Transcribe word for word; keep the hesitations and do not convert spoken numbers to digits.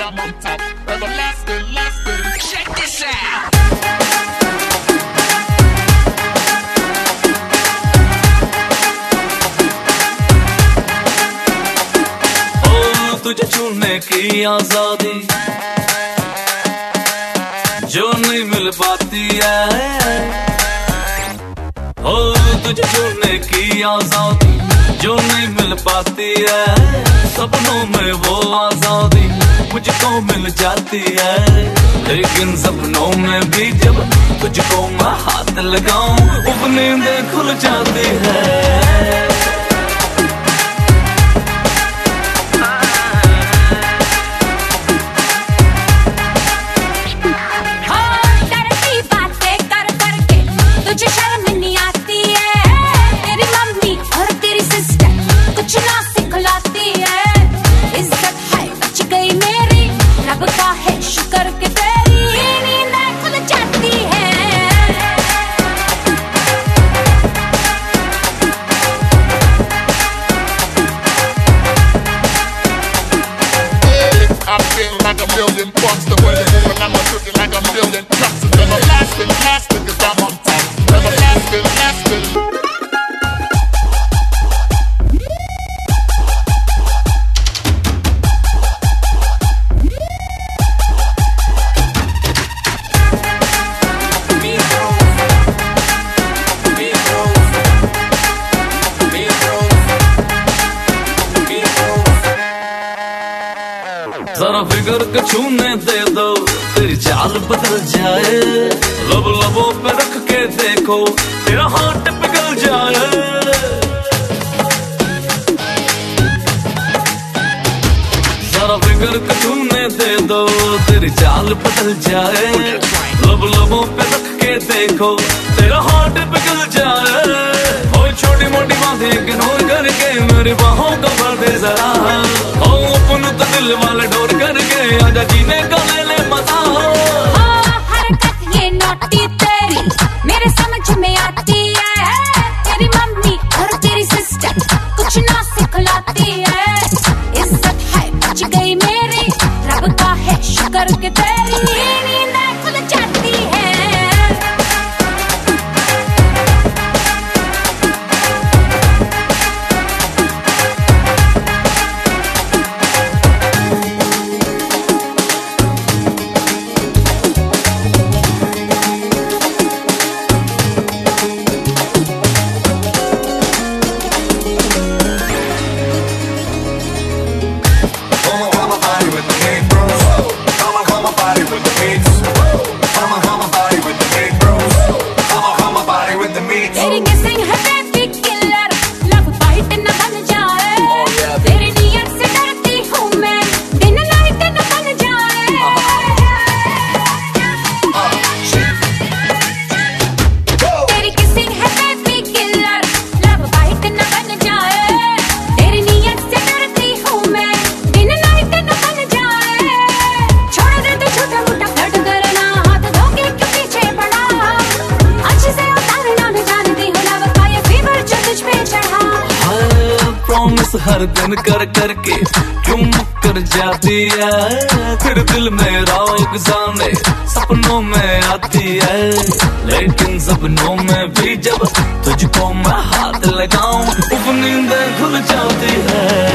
I'm on top. Everlasting, lasting. Check this out. तुझे छूने की आजादी जो नहीं मिल पाती है, ओ तुझे छूने की आजादी जो नहीं मिल पाती है, सपनों में वो आजादी मुझको मिल जाती है, लेकिन सपनों में भी जब तुझको मैं हाथ लगाऊं वो नींदें खुल जाती है। Like a million bucks the way you move, and I'm looking like a million cups. It's everlasting, lasting, 'cause I'm on top. Everlasting, lasting. जरा फिगर के छूने दे दो, तेरी चाल बदल जाए, लब लबों पे रख के देखो, तेरा हार्ट पिघल जाए। जरा फिगर के छूने दे दो, तेरी चाल बदल जाए, लब लबों पे रख के देखो, तेरा हार्ट पिघल जाए। ओ छोटी मोटी बातें इग्नोर करके मेरी बाहों का भर दे जरा, ओ अपन तो दिल वाले डोर करके आजा जीने का ले ले मजा। हरकत ये नोटी तेरी मेरे समझ में आती है, तेरी मम्मी और तेरी सिस्टर कुछ ना सिखलाती है, इज्जत है बच गई मेरी, रब का है शुक्र के तेरी नींदें खुल जाती है। तेरी किसिंग है बेबी किलर, लव फाइट न बन जाए, तेरी नियत से डरती हूँ मैं, दिन नाइट न बन जाए। तेरी किसिंग है बेबी किलर, लव फाइट न बन जाए, तेरी नियत से डरती हूँ मैं, दिन नाइट न बन जाए। छोड़ दे तू छोटा मोटा फ्लर्ट करना, हाथ धोके क्यों पीछे पड़ा, अच्छे से उतारना न जानती हूँ लव का ये फीवर जो तुझ पे चढ़ा। प्रॉमिस हर दिन कर करके क्यों मुकर जाती है, फिर दिल मेरा एक जाने सपनों में आती है, लेकिन सपनों में भी जब तुझको मैं हाथ लगाऊं वो नींदें खुल जाती है।